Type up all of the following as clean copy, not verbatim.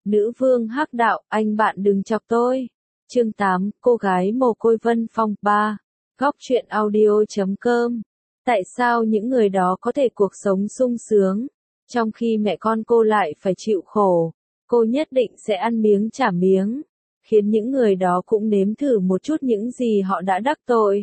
Nữ vương hắc đạo, anh bạn đừng chọc tôi. Chương 8, cô gái mồ côi Vân Phong 3. Góc truyện audio.com. Tại sao những người đó có thể cuộc sống sung sướng, trong khi mẹ con cô lại phải chịu khổ? Cô nhất định sẽ ăn miếng trả miếng, khiến những người đó cũng nếm thử một chút những gì họ đã đắc tội.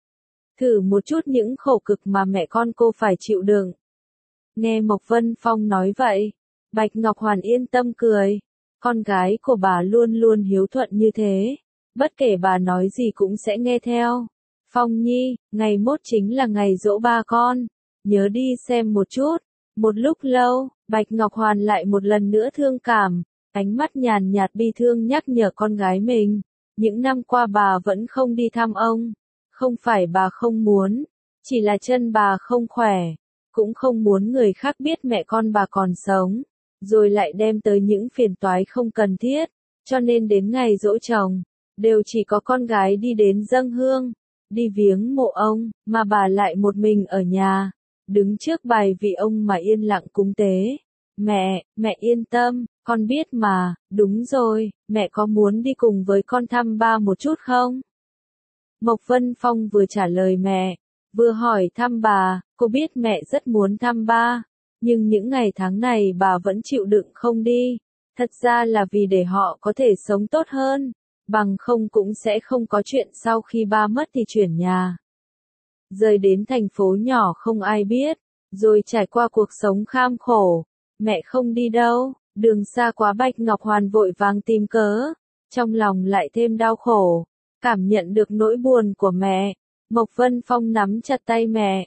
Thử một chút những khổ cực mà mẹ con cô phải chịu đựng. Nghe Mộc Vân Phong nói vậy, Bạch Ngọc Hoàn yên tâm cười. Con gái của bà luôn luôn hiếu thuận như thế, bất kể bà nói gì cũng sẽ nghe theo. Phong Nhi, ngày mốt chính là ngày giỗ ba con, nhớ đi xem một chút. Một lúc lâu, Bạch Ngọc Hoàn lại một lần nữa thương cảm, ánh mắt nhàn nhạt bi thương nhắc nhở con gái mình. Những năm qua bà vẫn không đi thăm ông, không phải bà không muốn, chỉ là chân bà không khỏe, cũng không muốn người khác biết mẹ con bà còn sống, rồi lại đem tới những phiền toái không cần thiết, cho nên đến ngày giỗ chồng, đều chỉ có con gái đi đến dâng hương, đi viếng mộ ông, mà bà lại một mình ở nhà, đứng trước bài vị ông mà yên lặng cúng tế. Mẹ yên tâm, con biết mà. Đúng rồi, mẹ có muốn đi cùng với con thăm ba một chút không? Mộc Vân Phong vừa trả lời mẹ, vừa hỏi thăm bà. Cô biết mẹ rất muốn thăm ba, nhưng những ngày tháng này bà vẫn chịu đựng không đi. Thật ra là vì để họ có thể sống tốt hơn, bằng không cũng sẽ không có chuyện sau khi ba mất thì chuyển nhà. Rời đến thành phố nhỏ không ai biết, rồi trải qua cuộc sống kham khổ. Mẹ không đi đâu, đường xa quá. Bạch Ngọc Hoàn vội vàng tìm cớ, trong lòng lại thêm đau khổ. Cảm nhận được nỗi buồn của mẹ, Mộc Vân Phong nắm chặt tay mẹ.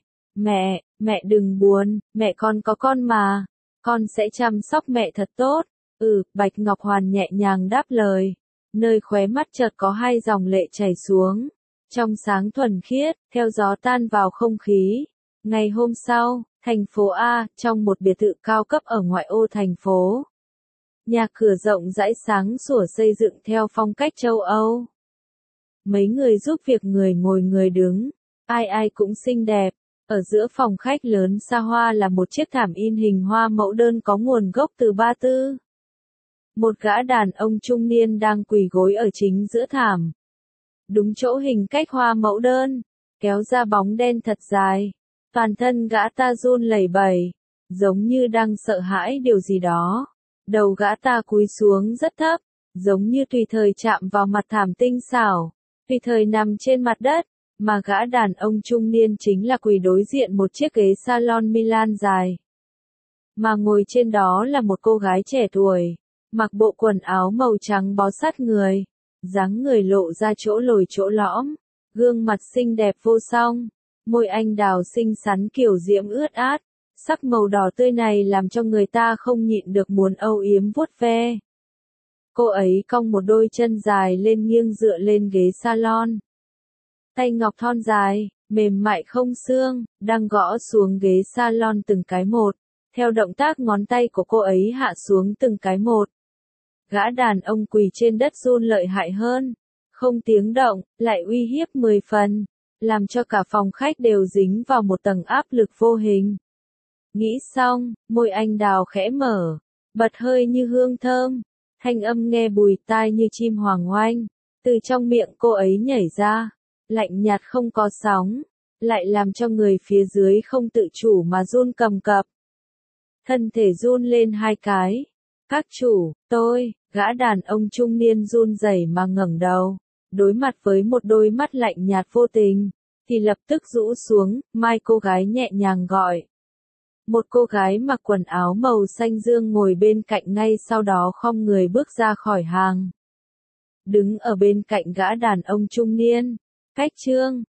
Mẹ đừng buồn, mẹ con có con mà, con sẽ chăm sóc mẹ thật tốt. Bạch Ngọc Hoàn nhẹ nhàng đáp lời, nơi khóe mắt chợt có hai dòng lệ chảy xuống, trong sáng thuần khiết, theo gió tan vào không khí. Ngày hôm sau, thành phố A, trong một biệt thự cao cấp ở ngoại ô thành phố. Nhà cửa rộng rãi sáng sủa xây dựng theo phong cách châu Âu. Mấy người giúp việc, người ngồi người đứng, ai cũng xinh đẹp. Ở giữa phòng khách lớn xa hoa là một chiếc thảm in hình hoa mẫu đơn có nguồn gốc từ Ba Tư. Một gã đàn ông trung niên đang quỳ gối ở chính giữa thảm. Đúng chỗ hình cách hoa mẫu đơn, kéo ra bóng đen thật dài. Toàn thân gã ta run lẩy bẩy, giống như đang sợ hãi điều gì đó. Đầu gã ta cúi xuống rất thấp, giống như tùy thời chạm vào mặt thảm tinh xảo, tùy thời nằm trên mặt đất. Mà gã đàn ông trung niên chính là quỳ đối diện một chiếc ghế salon Milan dài. Mà ngồi trên đó là một cô gái trẻ tuổi, mặc bộ quần áo màu trắng bó sát người, dáng người lộ ra chỗ lồi chỗ lõm, gương mặt xinh đẹp vô song, môi anh đào xinh xắn kiểu diễm ướt át, sắc màu đỏ tươi này làm cho người ta không nhịn được muốn âu yếm vuốt ve. Cô ấy cong một đôi chân dài lên nghiêng dựa lên ghế salon. Tay ngọc thon dài, mềm mại không xương, đang gõ xuống ghế salon từng cái một, theo động tác ngón tay của cô ấy hạ xuống từng cái một. Gã đàn ông quỳ trên đất run lợi hại hơn, không tiếng động, lại uy hiếp 10 phần, làm cho cả phòng khách đều dính vào một tầng áp lực vô hình. Nghĩ xong, môi anh đào khẽ mở, bật hơi như hương thơm, thanh âm nghe bùi tai như chim hoàng oanh, từ trong miệng cô ấy nhảy ra, lạnh nhạt không có sóng, lại làm cho người phía dưới không tự chủ mà run cầm cập. Thân thể run lên hai cái. Các chủ, gã đàn ông trung niên run rẩy mà ngẩng đầu, đối mặt với một đôi mắt lạnh nhạt vô tình, thì lập tức rũ xuống, mai cô gái nhẹ nhàng gọi. Một cô gái mặc quần áo màu xanh dương ngồi bên cạnh, ngay sau đó khom người bước ra khỏi hàng. Đứng ở bên cạnh gã đàn ông trung niên, cách Trương,